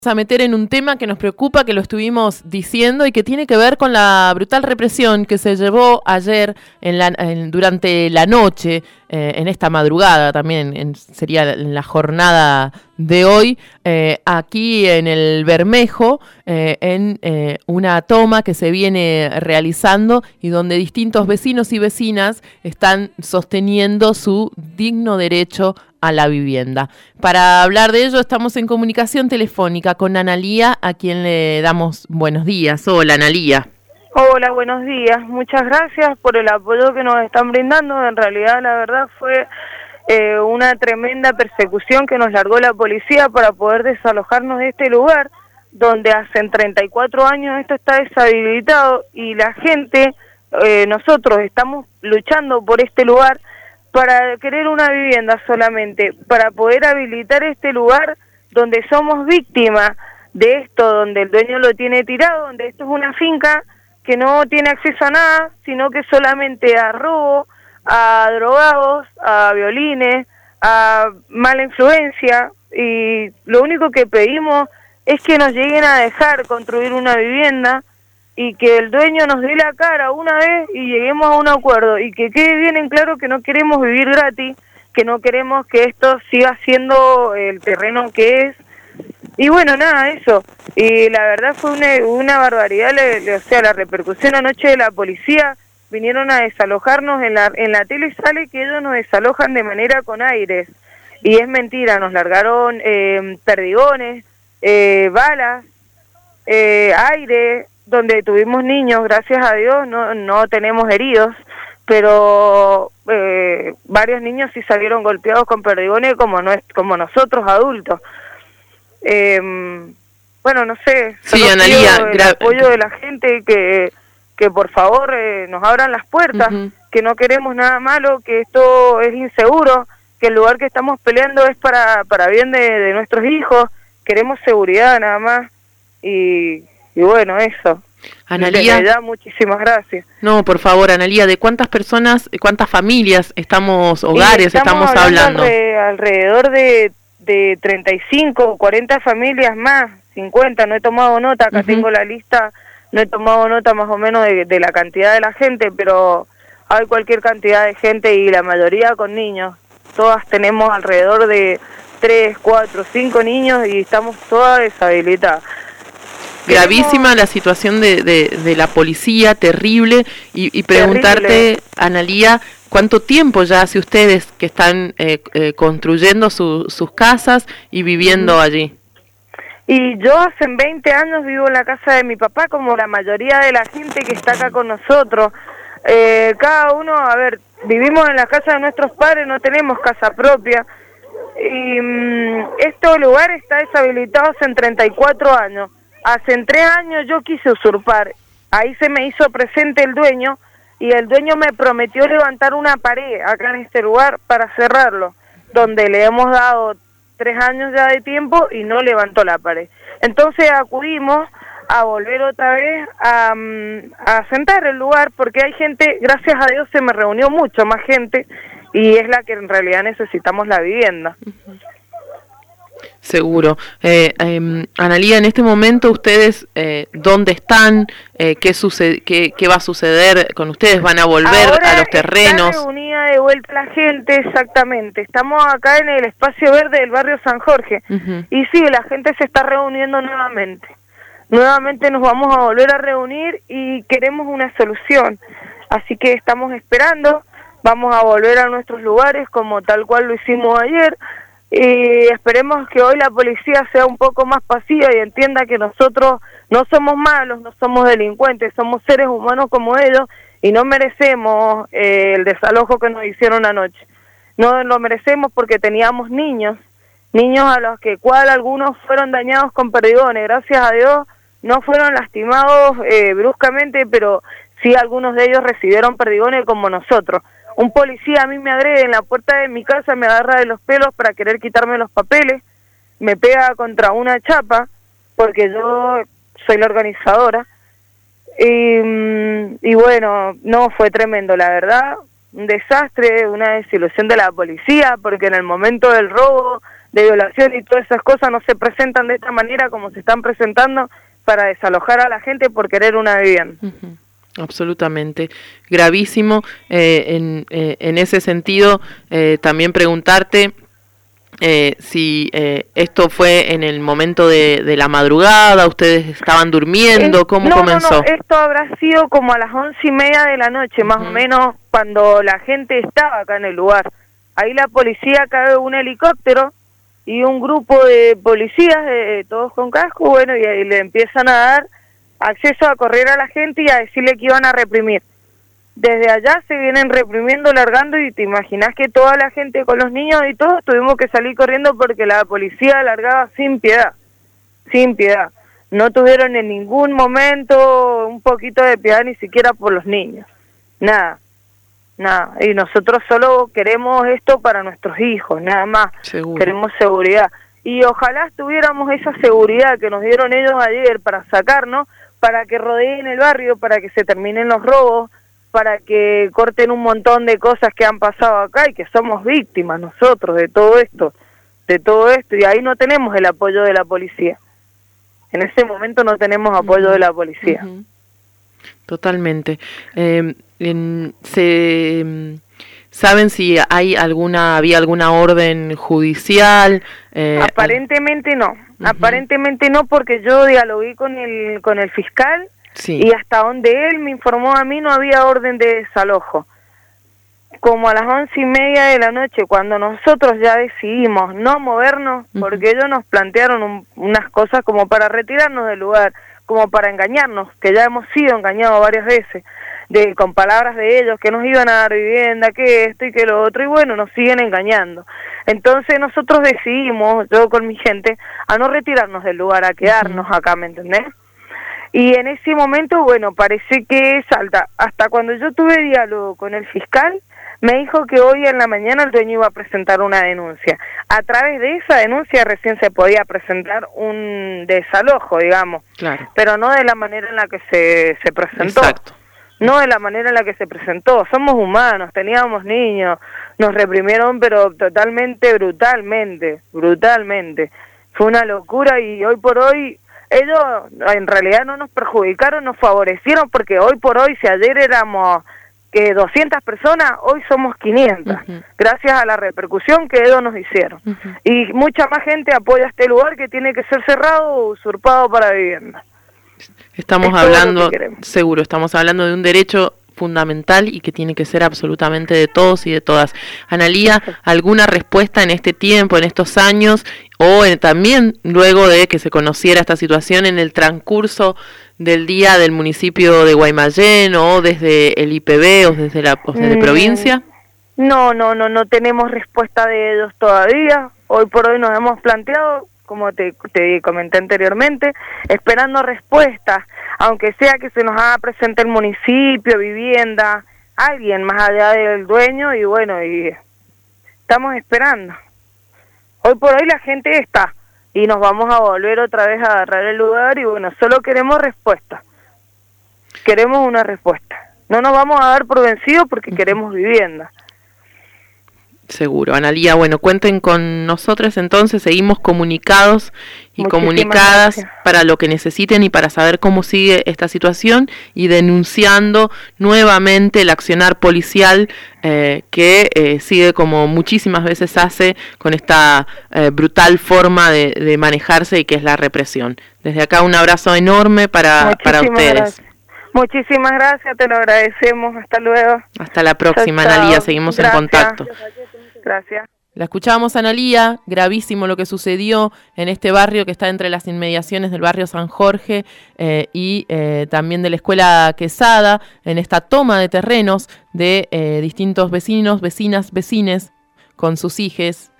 A meter en un tema que nos preocupa, que lo estuvimos diciendo y que tiene que ver con la brutal represión que se llevó ayer durante la noche, en esta madrugada también, sería en la jornada de hoy, aquí en el Bermejo, en una toma que se viene realizando y donde distintos vecinos y vecinas están sosteniendo su digno derecho a la vivienda. Para hablar de ello estamos en comunicación telefónica con Analía, a quien le damos buenos días. Hola, Analía. Hola, buenos días. Muchas gracias por el apoyo que nos están brindando. En realidad, la verdad, fue una tremenda persecución que nos largó la policía para poder desalojarnos de este lugar, donde hace 34 años esto está deshabilitado y la gente, nosotros estamos luchando por este lugar para querer una vivienda solamente, para poder habilitar este lugar donde somos víctimas de esto, donde el dueño lo tiene tirado, donde esto es una finca que no tiene acceso a nada, sino que solamente a robo, a drogados, a violines, a mala influencia, y lo único que pedimos es que nos lleguen a dejar construir una vivienda y que el dueño nos dé la cara una vez y lleguemos a un acuerdo, y que quede bien en claro que no queremos vivir gratis, que no queremos que esto siga siendo el terreno que es. Y bueno, nada, eso. Y la verdad fue una barbaridad, o sea, la repercusión anoche de la policía. Vinieron a desalojarnos, en la tele sale que ellos nos desalojan de manera con aires, y es mentira. Nos largaron perdigones, balas, aire, donde tuvimos niños, gracias a Dios no tenemos heridos, pero varios niños sí salieron golpeados con perdigones como nosotros adultos. Bueno, no sé, sí, Analía, el apoyo de la gente, que por favor nos abran las puertas, que no queremos nada malo, que esto es inseguro, que el lugar que estamos peleando es para bien de nuestros hijos, queremos seguridad nada más, y bueno, eso. Analía, de verdad, muchísimas gracias. No, por favor, Analía, ¿de cuántas personas, cuántas familias hogares estamos hablando? Alrededor de 35 o 40 familias más, 50, no he tomado nota, acá tengo la lista, no he tomado nota más o menos de la cantidad de la gente, pero hay cualquier cantidad de gente y la mayoría con niños. Todas tenemos alrededor de 3, 4, 5 niños y estamos todas deshabilitadas. Gravísima la situación de la policía, terrible, y preguntarte, terrible. Analía, ¿cuánto tiempo ya hace ustedes que están construyendo sus casas y viviendo allí? Y yo hace 20 años vivo en la casa de mi papá, como la mayoría de la gente que está acá con nosotros. Cada uno, a ver, vivimos en la casa de nuestros padres, no tenemos casa propia, y este lugar está deshabilitado hace 34 años. Hace 3 años yo quise usurpar, ahí se me hizo presente el dueño, y el dueño me prometió levantar una pared acá en este lugar para cerrarlo, donde le hemos dado 3 años ya de tiempo y no levantó la pared. Entonces acudimos a volver otra vez a sentar el lugar, porque hay gente, gracias a Dios se me reunió mucho más gente, y es la que en realidad necesitamos la vivienda. Seguro. Analía, en este momento ustedes, ¿dónde están? ¿Qué va a suceder con ustedes? ¿Van a volver ahora a los terrenos? Está reunida de vuelta la gente, exactamente. Estamos acá en el espacio verde del barrio San Jorge. Y sí, la gente se está reuniendo nuevamente. Nuevamente nos vamos a volver a reunir y queremos una solución. Así que estamos esperando, vamos a volver a nuestros lugares como tal cual lo hicimos ayer. Y esperemos que hoy la policía sea un poco más pasiva y entienda que nosotros no somos malos, no somos delincuentes, somos seres humanos como ellos y no merecemos el desalojo que nos hicieron anoche. No lo merecemos porque teníamos niños a los que algunos fueron dañados con perdigones. Gracias a Dios no fueron lastimados bruscamente, pero sí algunos de ellos recibieron perdigones como nosotros. Un policía a mí me agrede en la puerta de mi casa, me agarra de los pelos para querer quitarme los papeles, me pega contra una chapa, porque yo soy la organizadora, y bueno, no, fue tremendo, la verdad, un desastre, una desilusión de la policía, porque en el momento del robo de violación y todas esas cosas no se presentan de esta manera como se están presentando para desalojar a la gente por querer una vivienda. Absolutamente, gravísimo. En ese sentido, también preguntarte si esto fue en el momento de la madrugada, ustedes estaban durmiendo, ¿cómo comenzó? No, esto habrá sido como a las 11:30 de la noche, más o menos, cuando la gente estaba acá en el lugar. Ahí la policía cae un helicóptero y un grupo de policías, todos con casco, bueno, y ahí le empiezan a dar acceso a correr a la gente y a decirle que iban a reprimir. Desde allá se vienen reprimiendo, largando, y te imaginas que toda la gente con los niños y todos tuvimos que salir corriendo porque la policía largaba sin piedad, sin piedad. No tuvieron en ningún momento un poquito de piedad ni siquiera por los niños, nada. Y nosotros solo queremos esto para nuestros hijos, nada más. Seguro. Queremos seguridad. Y ojalá tuviéramos esa seguridad que nos dieron ellos ayer para sacarnos, para que rodeen el barrio, para que se terminen los robos, para que corten un montón de cosas que han pasado acá y que somos víctimas nosotros de todo esto, y ahí no tenemos el apoyo de la policía. En ese momento no tenemos apoyo de la policía. Totalmente. ¿Saben si había alguna orden judicial? Aparentemente no. Aparentemente no, porque yo dialogué con el fiscal. Sí. Y hasta donde él me informó a mí no había orden de desalojo. Como a las 11:30 de la noche, cuando nosotros ya decidimos no movernos, porque ellos nos plantearon unas cosas como para retirarnos del lugar, como para engañarnos, que ya hemos sido engañados varias veces, con palabras de ellos, que nos iban a dar vivienda, que esto y que lo otro, y bueno, nos siguen engañando. Entonces nosotros decidimos, yo con mi gente, a no retirarnos del lugar, a quedarnos acá, ¿me entendés? Y en ese momento, bueno, parece que salta. Hasta cuando yo tuve diálogo con el fiscal, me dijo que hoy en la mañana el dueño iba a presentar una denuncia. A través de esa denuncia recién se podía presentar un desalojo, digamos. Claro. Pero no de la manera en la que se presentó. Exacto. No de la manera en la que se presentó. Somos humanos, teníamos niños, nos reprimieron, pero totalmente, brutalmente. Fue una locura y hoy por hoy ellos en realidad no nos perjudicaron, nos favorecieron, porque hoy por hoy, si ayer éramos 200 personas, hoy somos 500, gracias a la repercusión que ellos nos hicieron. Y mucha más gente apoya este lugar que tiene que ser cerrado o usurpado para vivienda. Estamos hablando de un derecho fundamental y que tiene que ser absolutamente de todos y de todas. Analía, ¿alguna respuesta en este tiempo, en estos años, o también luego de que se conociera esta situación en el transcurso del día del municipio de Guaymallén, o desde el IPB o desde la provincia? No tenemos respuesta de ellos todavía. Hoy por hoy nos hemos planteado, como te comenté anteriormente, esperando respuestas, aunque sea que se nos haga presente el municipio, vivienda, alguien más allá del dueño, y bueno, y estamos esperando. Hoy por hoy la gente está, y nos vamos a volver otra vez a agarrar el lugar, y bueno, solo queremos respuesta. Queremos una respuesta. No nos vamos a dar por vencidos porque queremos vivienda. Seguro. Analía, bueno, cuenten con nosotros entonces, seguimos comunicados y comunicadas para lo que necesiten y para saber cómo sigue esta situación, y denunciando nuevamente el accionar policial que sigue, como muchísimas veces hace, con esta brutal forma de manejarse, y que es la represión. Desde acá un abrazo enorme para ustedes. Gracias. Muchísimas gracias, te lo agradecemos. Hasta luego. Hasta la próxima, Analía, seguimos en contacto. Gracias. La escuchábamos, Analía. Gravísimo lo que sucedió en este barrio que está entre las inmediaciones del barrio San Jorge y también de la Escuela Quesada, en esta toma de terrenos de distintos vecinos, vecinas, vecines con sus hijes